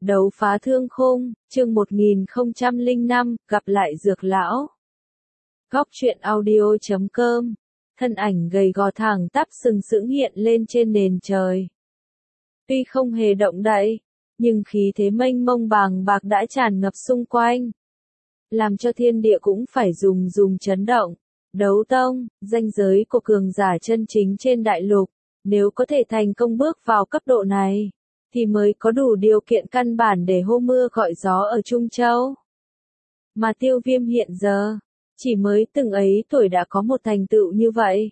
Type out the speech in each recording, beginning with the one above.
Đấu phá thương khung, chương 1005, gặp lại Dược lão. Góc truyện audio.com. Thân ảnh gầy gò thẳng tắp sừng sững hiện lên trên nền trời. Tuy không hề động đậy, nhưng khí thế mênh mông bàng bạc đã tràn ngập xung quanh, làm cho thiên địa cũng phải rùng chấn động. Đấu tông, ranh giới của cường giả chân chính trên đại lục, nếu có thể thành công bước vào cấp độ này, thì mới có đủ điều kiện căn bản để hô mưa gọi gió ở Trung Châu. Mà Tiêu Viêm hiện giờ, chỉ mới từng ấy tuổi đã có một thành tựu như vậy.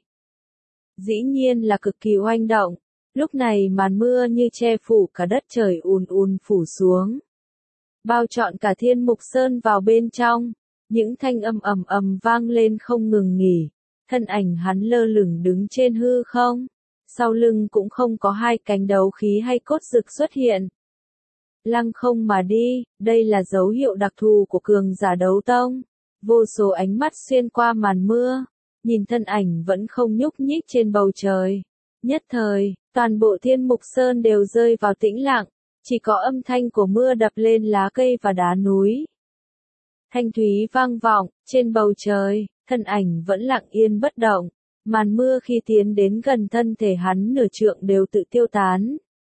Dĩ nhiên là cực kỳ oanh động, lúc này màn mưa như che phủ cả đất trời ùn phủ xuống, bao trọn cả Thiên Mục Sơn vào bên trong, những thanh âm ầm vang lên không ngừng nghỉ, thân ảnh hắn lơ lửng đứng trên hư không. Sau lưng cũng không có hai cánh đấu khí hay cốt rực xuất hiện. Lăng không mà đi, đây là dấu hiệu đặc thù của cường giả đấu tông. Vô số ánh mắt xuyên qua màn mưa, nhìn thân ảnh vẫn không nhúc nhích trên bầu trời. Nhất thời, toàn bộ Thiên Mục Sơn đều rơi vào tĩnh lặng, chỉ có âm thanh của mưa đập lên lá cây và đá núi. Thanh thúy vang vọng, trên bầu trời, thân ảnh vẫn lặng yên bất động. Màn mưa khi tiến đến gần thân thể hắn nửa trượng đều tự tiêu tán.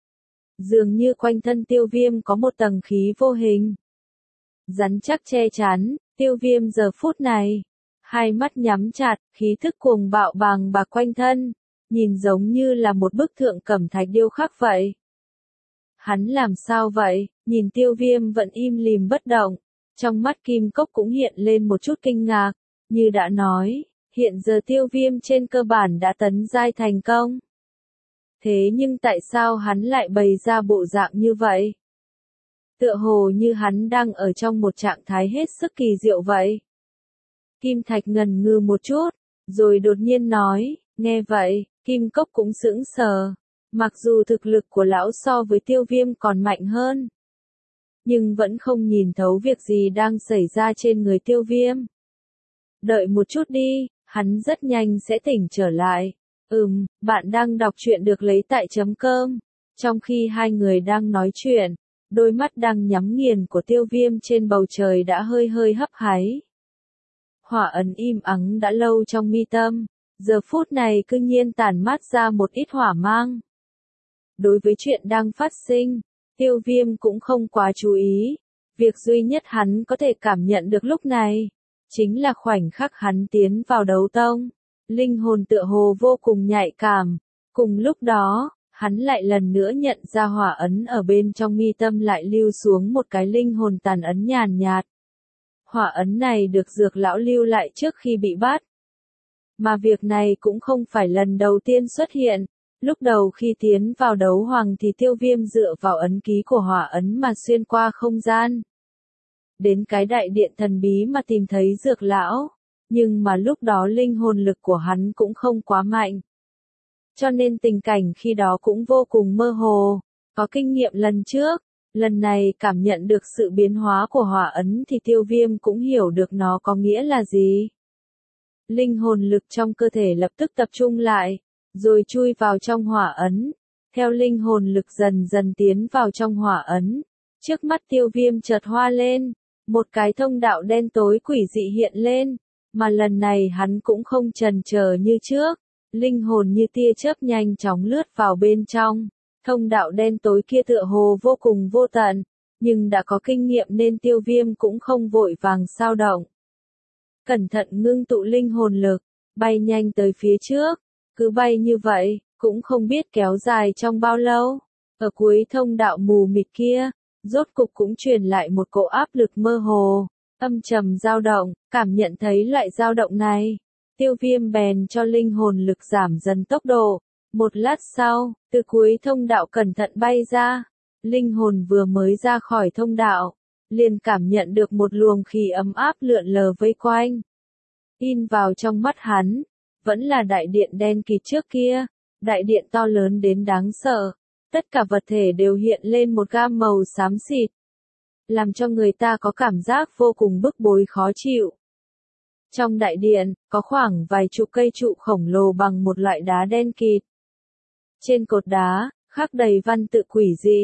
Dường như quanh thân Tiêu Viêm có một tầng khí vô hình, rắn chắc che chắn. Tiêu Viêm giờ phút này, hai mắt nhắm chặt, khí thức cuồng bạo bàng bạc quanh thân, nhìn giống như là một bức tượng cẩm thạch điêu khắc vậy. Hắn làm sao vậy? Nhìn Tiêu Viêm vẫn im lìm bất động, trong mắt Kim Cốc cũng hiện lên một chút kinh ngạc, như đã nói. Hiện giờ Tiêu Viêm trên cơ bản đã tấn giai thành công. Thế nhưng tại sao hắn lại bày ra bộ dạng như vậy? Tựa hồ như hắn đang ở trong một trạng thái hết sức kỳ diệu vậy. Kim Thạch ngần ngừ một chút, rồi đột nhiên nói, nghe vậy, Kim Cốc cũng sững sờ. Mặc dù thực lực của lão so với Tiêu Viêm còn mạnh hơn, nhưng vẫn không nhìn thấu việc gì đang xảy ra trên người Tiêu Viêm. Đợi một chút đi. Hắn rất nhanh sẽ tỉnh trở lại. Bạn đang đọc truyện được lấy tại .com. Trong khi hai người đang nói chuyện, đôi mắt đang nhắm nghiền của Tiêu Viêm trên bầu trời đã hơi hấp háy. Hỏa ấn im ắng đã lâu trong mi tâm, giờ phút này cư nhiên tản mát ra một ít hỏa mang. Đối với chuyện đang phát sinh, Tiêu Viêm cũng không quá chú ý. Việc duy nhất hắn có thể cảm nhận được lúc này chính là khoảnh khắc hắn tiến vào đấu tông, linh hồn tựa hồ vô cùng nhạy cảm. Cùng lúc đó, hắn lại lần nữa nhận ra hỏa ấn ở bên trong mi tâm lại lưu xuống một cái linh hồn tàn ấn nhàn nhạt. Hỏa ấn này được Dược lão lưu lại trước khi bị bắt. Mà việc này cũng không phải lần đầu tiên xuất hiện. Lúc đầu khi tiến vào đấu hoàng thì Tiêu Viêm dựa vào ấn ký của hỏa ấn mà xuyên qua không gian. Đến cái đại điện thần bí mà tìm thấy Dược lão, nhưng mà lúc đó linh hồn lực của hắn cũng không quá mạnh. Cho nên tình cảnh khi đó cũng vô cùng mơ hồ, có kinh nghiệm lần trước, lần này cảm nhận được sự biến hóa của hỏa ấn thì Tiêu Viêm cũng hiểu được nó có nghĩa là gì. Linh hồn lực trong cơ thể lập tức tập trung lại, rồi chui vào trong hỏa ấn, theo linh hồn lực dần dần tiến vào trong hỏa ấn. Trước mắt Tiêu Viêm chợt hoa lên. Một cái thông đạo đen tối quỷ dị hiện lên, mà lần này hắn cũng không chần chờ như trước, linh hồn như tia chớp nhanh chóng lướt vào bên trong. Thông đạo đen tối kia tựa hồ vô cùng vô tận, nhưng đã có kinh nghiệm nên Tiêu Viêm cũng không vội vàng xao động. Cẩn thận ngưng tụ linh hồn lực, bay nhanh tới phía trước, cứ bay như vậy, cũng không biết kéo dài trong bao lâu. Ở cuối thông đạo mù mịt kia, rốt cục cũng truyền lại một cỗ áp lực mơ hồ, âm trầm dao động. Cảm nhận thấy loại dao động này, Tiêu Viêm bèn cho linh hồn lực giảm dần tốc độ. Một lát sau, từ cuối thông đạo cẩn thận bay ra, linh hồn vừa mới ra khỏi thông đạo, liền cảm nhận được một luồng khí ấm áp lượn lờ vây quanh. In vào trong mắt hắn, vẫn là đại điện đen kịt trước kia, đại điện to lớn đến đáng sợ. Tất cả vật thể đều hiện lên một gam màu xám xịt, làm cho người ta có cảm giác vô cùng bức bối khó chịu. Trong đại điện, có khoảng vài chục cây trụ khổng lồ bằng một loại đá đen kịt. Trên cột đá, khắc đầy văn tự quỷ dị,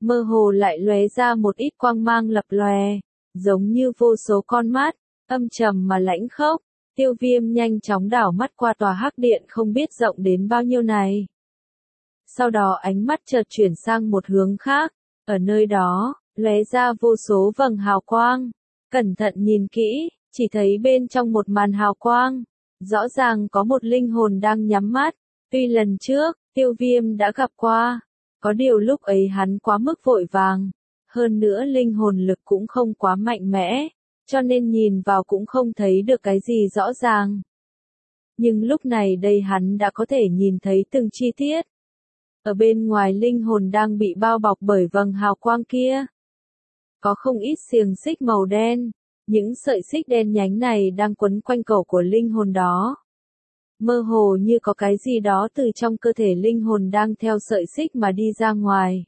mơ hồ lại lóe ra một ít quang mang lập lòe, giống như vô số con mắt, âm trầm mà lãnh khốc. Tiêu Viêm nhanh chóng đảo mắt qua tòa hắc điện không biết rộng đến bao nhiêu này. Sau đó ánh mắt chợt chuyển sang một hướng khác, ở nơi đó, lóe ra vô số vầng hào quang. Cẩn thận nhìn kỹ, chỉ thấy bên trong một màn hào quang, rõ ràng có một linh hồn đang nhắm mắt. Tuy lần trước, Tiêu Viêm đã gặp qua, có điều lúc ấy hắn quá mức vội vàng, hơn nữa linh hồn lực cũng không quá mạnh mẽ, cho nên nhìn vào cũng không thấy được cái gì rõ ràng. Nhưng lúc này đây hắn đã có thể nhìn thấy từng chi tiết. Ở bên ngoài linh hồn đang bị bao bọc bởi vầng hào quang kia. Có không ít xiềng xích màu đen, những sợi xích đen nhánh này đang quấn quanh cổ của linh hồn đó. Mơ hồ như có cái gì đó từ trong cơ thể linh hồn đang theo sợi xích mà đi ra ngoài.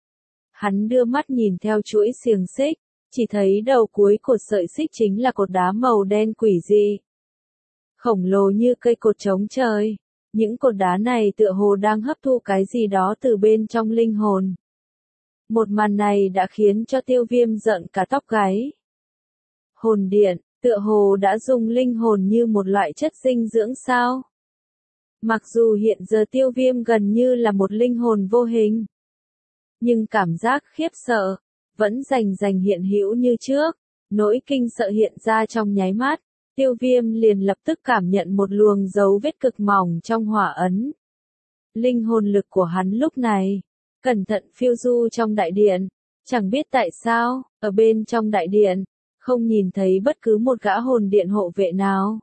Hắn đưa mắt nhìn theo chuỗi xiềng xích, chỉ thấy đầu cuối của sợi xích chính là cột đá màu đen quỷ dị. Khổng lồ như cây cột trống trời, những cột đá này tựa hồ đang hấp thụ cái gì đó từ bên trong linh hồn. Một màn này đã khiến cho Tiêu Viêm giận cả tóc gáy. Hồn điện, tựa hồ đã dùng linh hồn như một loại chất dinh dưỡng sao? Mặc dù hiện giờ Tiêu Viêm gần như là một linh hồn vô hình, nhưng cảm giác khiếp sợ vẫn rành hiện hữu như trước. Nỗi kinh sợ hiện ra trong nháy mắt, Tiêu Viêm liền lập tức cảm nhận một luồng dấu vết cực mỏng trong hỏa ấn. Linh hồn lực của hắn lúc này cẩn thận phiêu du trong đại điện, chẳng biết tại sao, ở bên trong đại điện không nhìn thấy bất cứ một gã hồn điện hộ vệ nào.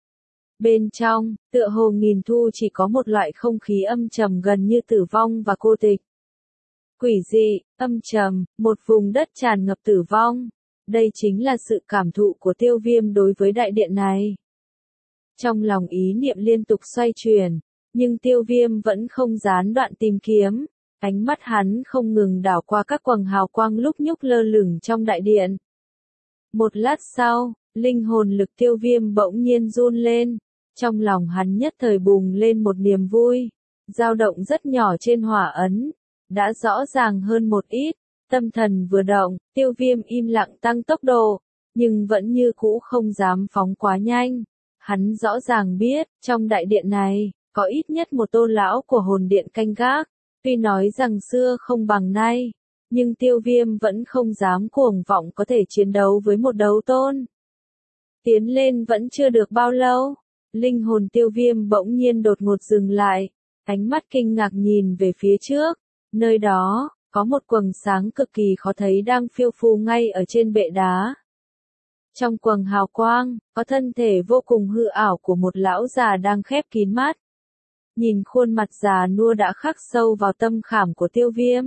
Bên trong, tựa hồ nghìn thu chỉ có một loại không khí âm trầm gần như tử vong và cô tịch. Quỷ dị, âm trầm, một vùng đất tràn ngập tử vong. Đây chính là sự cảm thụ của Tiêu Viêm đối với đại điện này. Trong lòng ý niệm liên tục xoay chuyển, nhưng Tiêu Viêm vẫn không gián đoạn tìm kiếm. Ánh mắt hắn không ngừng đảo qua các quầng hào quang lúc nhúc lơ lửng trong đại điện. Một lát sau, linh hồn lực Tiêu Viêm bỗng nhiên run lên. Trong lòng hắn nhất thời bùng lên một niềm vui. Dao động rất nhỏ trên hỏa ấn, đã rõ ràng hơn một ít. Tâm thần vừa động, Tiêu Viêm im lặng tăng tốc độ, nhưng vẫn như cũ không dám phóng quá nhanh. Hắn rõ ràng biết, trong đại điện này, có ít nhất một tôn lão của hồn điện canh gác. Tuy nói rằng xưa không bằng nay, nhưng Tiêu Viêm vẫn không dám cuồng vọng có thể chiến đấu với một đấu tôn. Tiến lên vẫn chưa được bao lâu, linh hồn Tiêu Viêm bỗng nhiên đột ngột dừng lại, ánh mắt kinh ngạc nhìn về phía trước, nơi đó có một quầng sáng cực kỳ khó thấy đang phiêu phù ngay ở trên bệ đá. Trong quầng hào quang, có thân thể vô cùng hư ảo của một lão già đang khép kín mắt. Nhìn khuôn mặt già nua đã khắc sâu vào tâm khảm của Tiêu Viêm.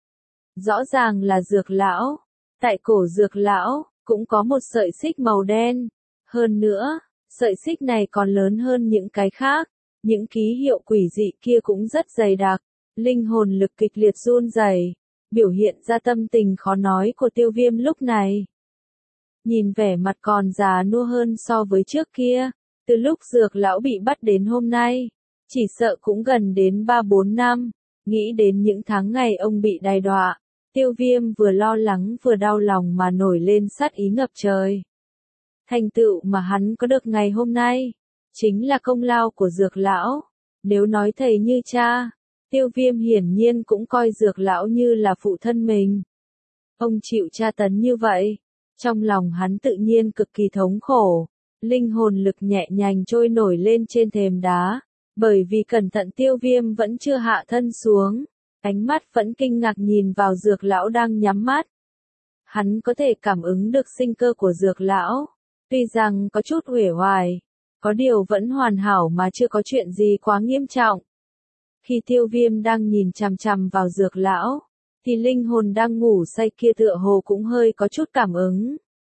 Rõ ràng là Dược lão. Tại cổ Dược lão, cũng có một sợi xích màu đen. Hơn nữa, sợi xích này còn lớn hơn những cái khác. Những ký hiệu quỷ dị kia cũng rất dày đặc. Linh hồn lực kịch liệt run rẩy, biểu hiện ra tâm tình khó nói của Tiêu Viêm lúc này. Nhìn vẻ mặt còn già nua hơn so với trước kia, từ lúc Dược lão bị bắt đến hôm nay, chỉ sợ cũng gần đến 3-4 năm. Nghĩ đến những tháng ngày ông bị đày đọa, Tiêu Viêm vừa lo lắng vừa đau lòng mà nổi lên sát ý ngập trời. Thành tựu mà hắn có được ngày hôm nay, chính là công lao của Dược lão. Nếu nói thầy như cha, Tiêu Viêm hiển nhiên cũng coi Dược lão như là phụ thân mình. Ông chịu tra tấn như vậy, trong lòng hắn tự nhiên cực kỳ thống khổ. Linh hồn lực nhẹ nhàng trôi nổi lên trên thềm đá, bởi vì cẩn thận Tiêu Viêm vẫn chưa hạ thân xuống, ánh mắt vẫn kinh ngạc nhìn vào Dược lão đang nhắm mắt. Hắn có thể cảm ứng được sinh cơ của Dược lão, tuy rằng có chút uể oải, có điều vẫn hoàn hảo mà chưa có chuyện gì quá nghiêm trọng. Khi Tiêu Viêm đang nhìn chằm chằm vào Dược lão, thì linh hồn đang ngủ say kia tựa hồ cũng hơi có chút cảm ứng.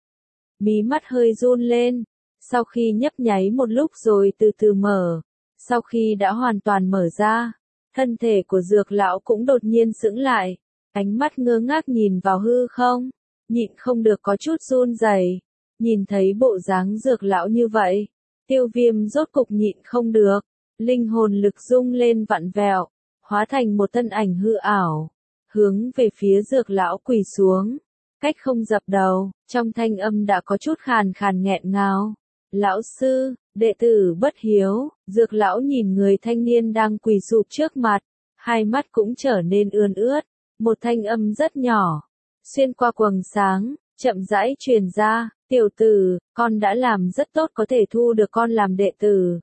Mí mắt hơi run lên, sau khi nhấp nháy một lúc rồi từ từ mở. Sau khi đã hoàn toàn mở ra, thân thể của Dược lão cũng đột nhiên sững lại, ánh mắt ngơ ngác nhìn vào hư không, nhịn không được có chút run rẩy. Nhìn thấy bộ dáng Dược lão như vậy, Tiêu Viêm rốt cục nhịn không được, linh hồn lực rung lên vặn vẹo, hóa thành một thân ảnh hư ảo. hướng về phía Dược lão quỳ xuống, cách không dập đầu, trong thanh âm đã có chút khàn khàn nghẹn ngào. Lão sư, đệ tử bất hiếu. Dược lão nhìn người thanh niên đang quỳ sụp trước mặt, hai mắt cũng trở nên ươn ướt, một thanh âm rất nhỏ, xuyên qua quầng sáng, chậm rãi truyền ra, tiểu tử, con đã làm rất tốt có thể thu được con làm đệ tử.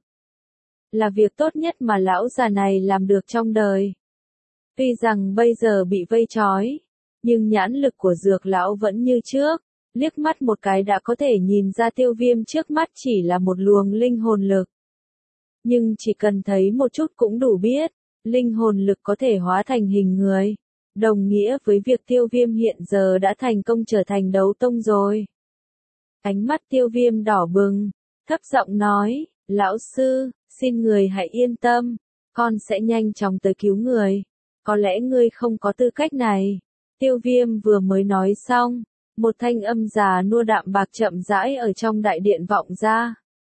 Là việc tốt nhất mà lão già này làm được trong đời. Tuy rằng bây giờ bị vây trói, nhưng nhãn lực của Dược lão vẫn như trước, liếc mắt một cái đã có thể nhìn ra Tiêu Viêm trước mắt chỉ là một luồng linh hồn lực. Nhưng chỉ cần thấy một chút cũng đủ biết, linh hồn lực có thể hóa thành hình người, đồng nghĩa với việc Tiêu Viêm hiện giờ đã thành công trở thành đấu tông rồi. Ánh mắt Tiêu Viêm đỏ bừng, thấp giọng nói, lão sư, xin người hãy yên tâm, con sẽ nhanh chóng tới cứu người, có lẽ ngươi không có tư cách này. Tiêu Viêm vừa mới nói xong, một thanh âm già nua đạm bạc chậm rãi ở trong đại điện vọng ra.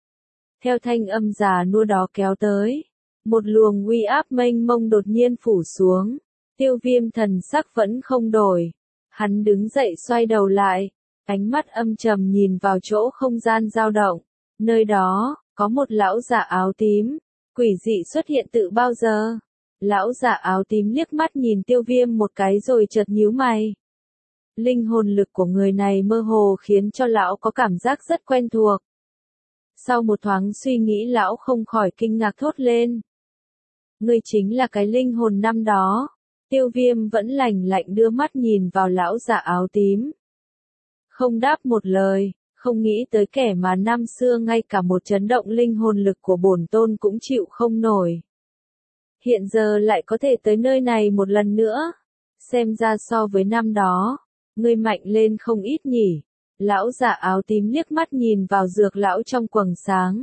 Theo thanh âm già nua đó kéo tới, một luồng uy áp mênh mông đột nhiên phủ xuống. Tiêu Viêm thần sắc vẫn không đổi. Hắn đứng dậy xoay đầu lại, ánh mắt âm trầm nhìn vào chỗ không gian dao động. Nơi đó, có một lão giả áo tím, quỷ dị xuất hiện từ bao giờ. Lão giả áo tím liếc mắt nhìn Tiêu Viêm một cái rồi chợt nhíu mày. Linh hồn lực của người này mơ hồ khiến cho lão có cảm giác rất quen thuộc. Sau một thoáng suy nghĩ lão không khỏi kinh ngạc thốt lên. Ngươi chính là cái linh hồn năm đó. Tiêu Viêm vẫn lạnh lạnh đưa mắt nhìn vào lão giả áo tím. Không đáp một lời, không nghĩ tới kẻ mà năm xưa ngay cả một chấn động linh hồn lực của bổn tôn cũng chịu không nổi. Hiện giờ lại có thể tới nơi này một lần nữa. Xem ra so với năm đó, ngươi mạnh lên không ít nhỉ. Lão giả áo tím liếc mắt nhìn vào Dược lão trong quầng sáng.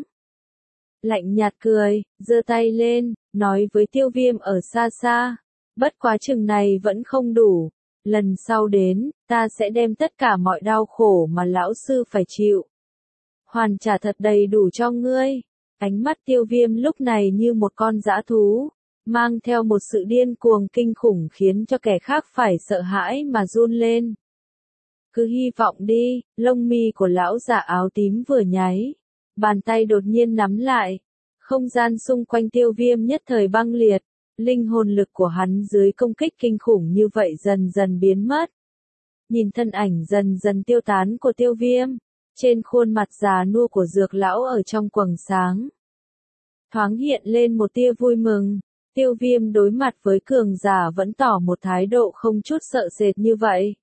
Lạnh nhạt cười, giơ tay lên, nói với Tiêu Viêm ở xa xa. Bất quá chừng này vẫn không đủ. Lần sau đến, ta sẽ đem tất cả mọi đau khổ mà lão sư phải chịu. Hoàn trả thật đầy đủ cho ngươi. Ánh mắt Tiêu Viêm lúc này như một con dã thú, mang theo một sự điên cuồng kinh khủng khiến cho kẻ khác phải sợ hãi mà run lên. Cứ hy vọng đi, lông mi của lão giả áo tím vừa nháy. Bàn tay đột nhiên nắm lại. Không gian xung quanh Tiêu Viêm nhất thời băng liệt. Linh hồn lực của hắn dưới công kích kinh khủng như vậy dần dần biến mất. Nhìn thân ảnh dần dần tiêu tán của Tiêu Viêm, trên khuôn mặt già nua của Dược lão ở trong quầng sáng, thoáng hiện lên một tia vui mừng. Tiêu Viêm đối mặt với cường giả vẫn tỏ một thái độ không chút sợ sệt như vậy.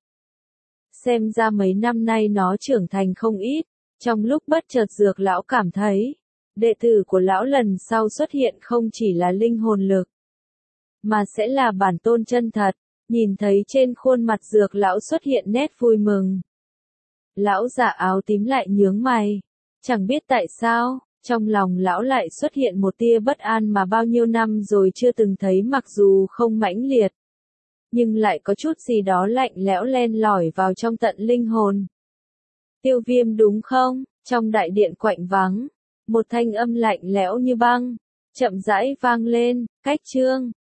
Xem ra mấy năm nay nó trưởng thành không ít. Trong lúc bất chợt Dược lão cảm thấy, đệ tử của lão lần sau xuất hiện không chỉ là linh hồn lực, mà sẽ là bản tôn chân thật. Nhìn thấy trên khuôn mặt Dược lão xuất hiện nét vui mừng, lão giả áo tím lại nhướng mày. Chẳng biết tại sao, trong lòng lão lại xuất hiện một tia bất an mà bao nhiêu năm rồi chưa từng thấy, mặc dù không mãnh liệt, nhưng lại có chút gì đó lạnh lẽo len lỏi vào trong tận linh hồn. Tiêu Viêm đúng không? Trong đại điện quạnh vắng, một thanh âm lạnh lẽo như băng chậm rãi vang lên, cách chương